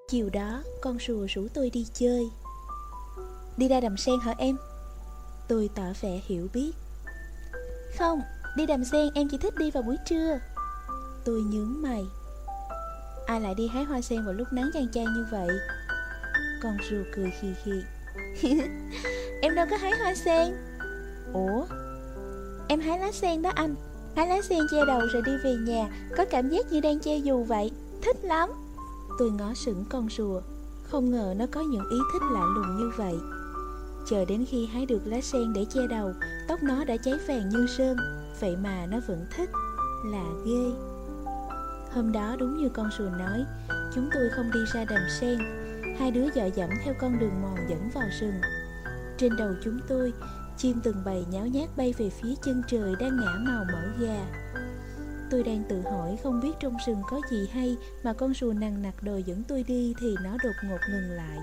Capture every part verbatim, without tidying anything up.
Chiều đó con rùa rủ tôi đi chơi. Đi ra đầm sen hả em? Tôi tỏ vẻ hiểu biết. Không, đi đầm sen em chỉ thích đi vào buổi trưa. Tôi nhướng mày. Ai lại đi hái hoa sen vào lúc nắng chang chang như vậy? Con rùa cười khì khì. Em đâu có hái hoa sen. Ủa? Em hái lá sen đó anh. Hái lá sen che đầu rồi đi về nhà, có cảm giác như đang che dù vậy. Thích lắm. Tôi ngó sững con rùa. Không ngờ nó có những ý thích lạ lùng như vậy. Chờ đến khi hái được lá sen để che đầu, tóc nó đã cháy vàng như sơm. Vậy mà nó vẫn thích. Lạ ghê. Hôm đó đúng như con rùa nói, chúng tôi không đi ra đầm sen. Hai đứa dọ dẫm theo con đường mòn dẫn vào rừng. Trên đầu chúng tôi, chim từng bầy nháo nhác bay về phía chân trời đang ngả màu mỡ gà. Tôi đang tự hỏi không biết trong rừng có gì hay mà con rùa nằng nặc đòi dẫn tôi đi thì nó đột ngột ngừng lại.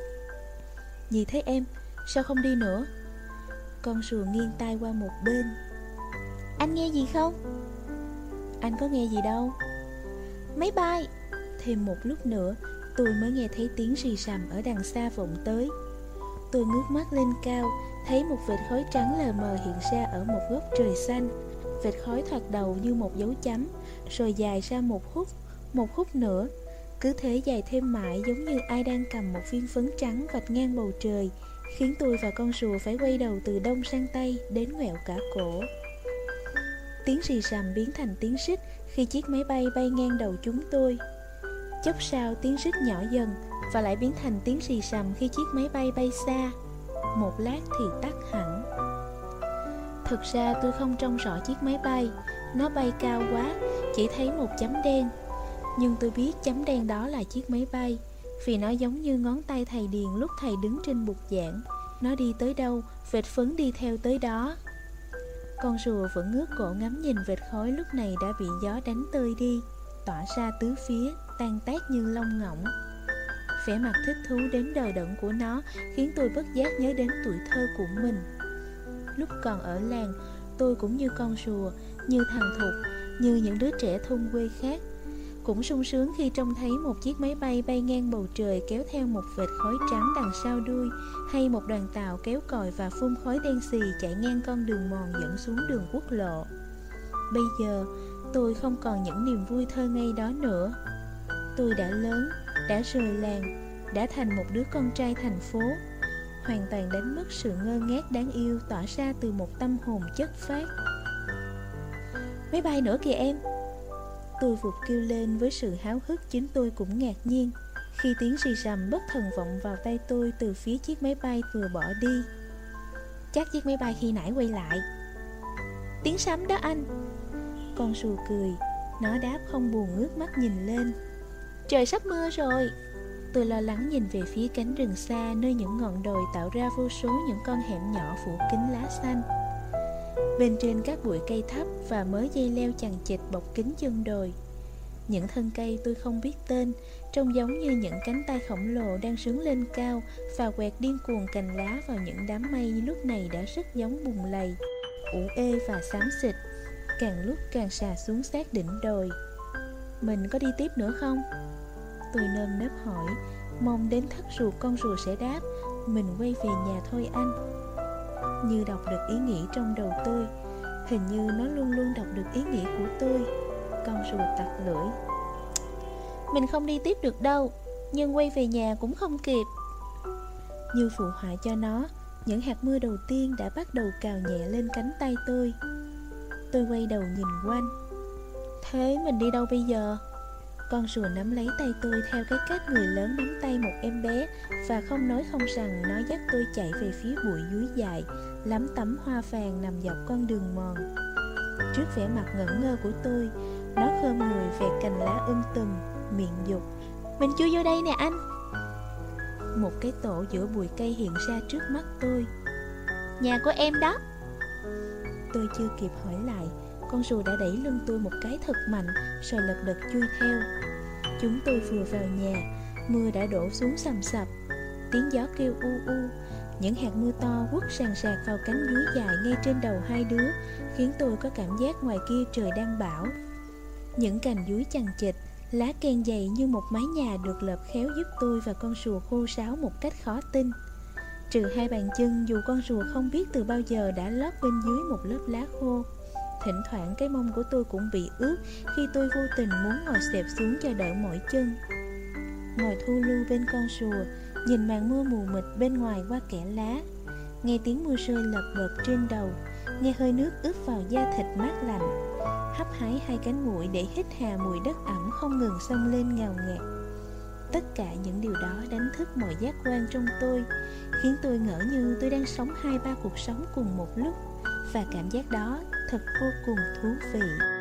Gì thế em? Sao không đi nữa? Con rùa nghiêng tai qua một bên. Anh nghe gì không? Anh có nghe gì đâu. Máy bay. Thêm một lúc nữa tôi mới nghe thấy tiếng rì rầm ở đằng xa vọng tới. Tôi ngước mắt lên cao, thấy một vệt khói trắng lờ mờ hiện ra ở một góc trời xanh. Vệt khói thoạt đầu như một dấu chấm, rồi dài ra một khúc, một khúc nữa. Cứ thế dài thêm mãi, giống như ai đang cầm một viên phấn trắng vạch ngang bầu trời, khiến tôi và con rùa phải quay đầu từ đông sang tây đến ngoẹo cả cổ. Tiếng rì rầm biến thành tiếng rít khi chiếc máy bay bay ngang đầu chúng tôi. Chốc sau tiếng rít nhỏ dần và lại biến thành tiếng rì rầm khi chiếc máy bay bay xa. Một lát thì tắt hẳn. Thực ra tôi không trông rõ chiếc máy bay. Nó bay cao quá, chỉ thấy một chấm đen. Nhưng tôi biết chấm đen đó là chiếc máy bay, vì nó giống như ngón tay thầy Điền lúc thầy đứng trên bục giảng. Nó đi tới đâu, vệt phấn đi theo tới đó. Con rùa vẫn ngước cổ ngắm nhìn vệt khói lúc này đã bị gió đánh tơi đi, tỏa ra tứ phía, tan tác như lông ngỗng. Vẻ mặt thích thú đến đờ đẫn của nó khiến tôi bất giác nhớ đến tuổi thơ của mình. Lúc còn ở làng, tôi cũng như con rùa, như thằng Thục, như những đứa trẻ thôn quê khác, cũng sung sướng khi trông thấy một chiếc máy bay bay ngang bầu trời kéo theo một vệt khói trắng đằng sau đuôi, hay một đoàn tàu kéo còi và phun khói đen xì chạy ngang con đường mòn dẫn xuống đường quốc lộ. Bây giờ, tôi không còn những niềm vui thơ ngây đó nữa. Tôi đã lớn, đã rời làng, đã thành một đứa con trai thành phố, hoàn toàn đánh mất sự ngơ ngác đáng yêu tỏa ra từ một tâm hồn chất phác. Máy bay nữa kìa em! Tôi vụt kêu lên với sự háo hức chính tôi cũng ngạc nhiên khi tiếng rì rầm bất thần vọng vào tai tôi từ phía chiếc máy bay vừa bỏ đi. Chắc chiếc máy bay khi nãy quay lại. Tiếng sấm đó anh! Con rùa cười. Nó đáp không buồn ngước mắt nhìn lên. Trời sắp mưa rồi. Tôi lo lắng nhìn về phía cánh rừng xa, nơi những ngọn đồi tạo ra vô số những con hẻm nhỏ phủ kín lá xanh. Bên trên các bụi cây thấp và mớ dây leo chằng chịt bọc kín chân đồi. Những thân cây tôi không biết tên, trông giống như những cánh tay khổng lồ đang sướng lên cao và quẹt điên cuồng cành lá vào những đám mây lúc này đã rất giống bùn lầy, ủ ê và xám xịt, càng lúc càng xà xuống sát đỉnh đồi. Mình có đi tiếp nữa không? Tôi nơm nớp hỏi, mong đến thất ruột con rùa sẽ đáp, mình quay về nhà thôi anh. Như đọc được ý nghĩ trong đầu tôi. Hình như nó luôn luôn đọc được ý nghĩ của tôi. Con rùa tặc lưỡi. Mình không đi tiếp được đâu, nhưng quay về nhà cũng không kịp. Như phụ họa cho nó, những hạt mưa đầu tiên đã bắt đầu cào nhẹ lên cánh tay tôi. Tôi quay đầu nhìn quanh. Thế mình đi đâu bây giờ? Con rùa nắm lấy tay tôi theo cái cách người lớn nắm tay một em bé, và không nói không rằng nó dắt tôi chạy về phía bụi núi dài, lắm tấm hoa vàng nằm dọc con đường mòn. Trước vẻ mặt ngẩn ngơ của tôi, nó khom người vẹt cành lá um tùm, miệng dục. Mình chui vô đây nè anh. Một cái tổ giữa bụi cây hiện ra trước mắt tôi. Nhà của em đó. Tôi chưa kịp hỏi lại, con rùa đã đẩy lưng tôi một cái thật mạnh, rồi lật đật chui theo. Chúng tôi vừa vào nhà, mưa đã đổ xuống sầm sập. Tiếng gió kêu u u. Những hạt mưa to quất sàn sạc vào cánh núi dài ngay trên đầu hai đứa, khiến tôi có cảm giác ngoài kia trời đang bão. Những cành dúi chằng chịt, Lá kèn dày như một mái nhà được lợp khéo giúp tôi và con rùa khô sáo một cách khó tin. Trừ hai bàn chân, dù con rùa không biết từ bao giờ đã lót bên dưới một lớp lá khô. Thỉnh thoảng cái mông của tôi cũng bị ướt khi tôi vô tình muốn ngồi xẹp xuống cho đỡ mỏi chân. Ngồi thu lưu bên con rùa, nhìn màn mưa mù mịt bên ngoài qua kẽ lá, nghe tiếng mưa rơi lập bợp trên đầu, nghe hơi nước ướp vào da thịt mát lạnh, hấp hái hai cánh mũi để hít hà mùi đất ẩm không ngừng xông lên ngào ngạt. Tất cả những điều đó đánh thức mọi giác quan trong tôi, khiến tôi ngỡ như tôi đang sống hai ba cuộc sống cùng một lúc, và cảm giác đó thật vô cùng thú vị.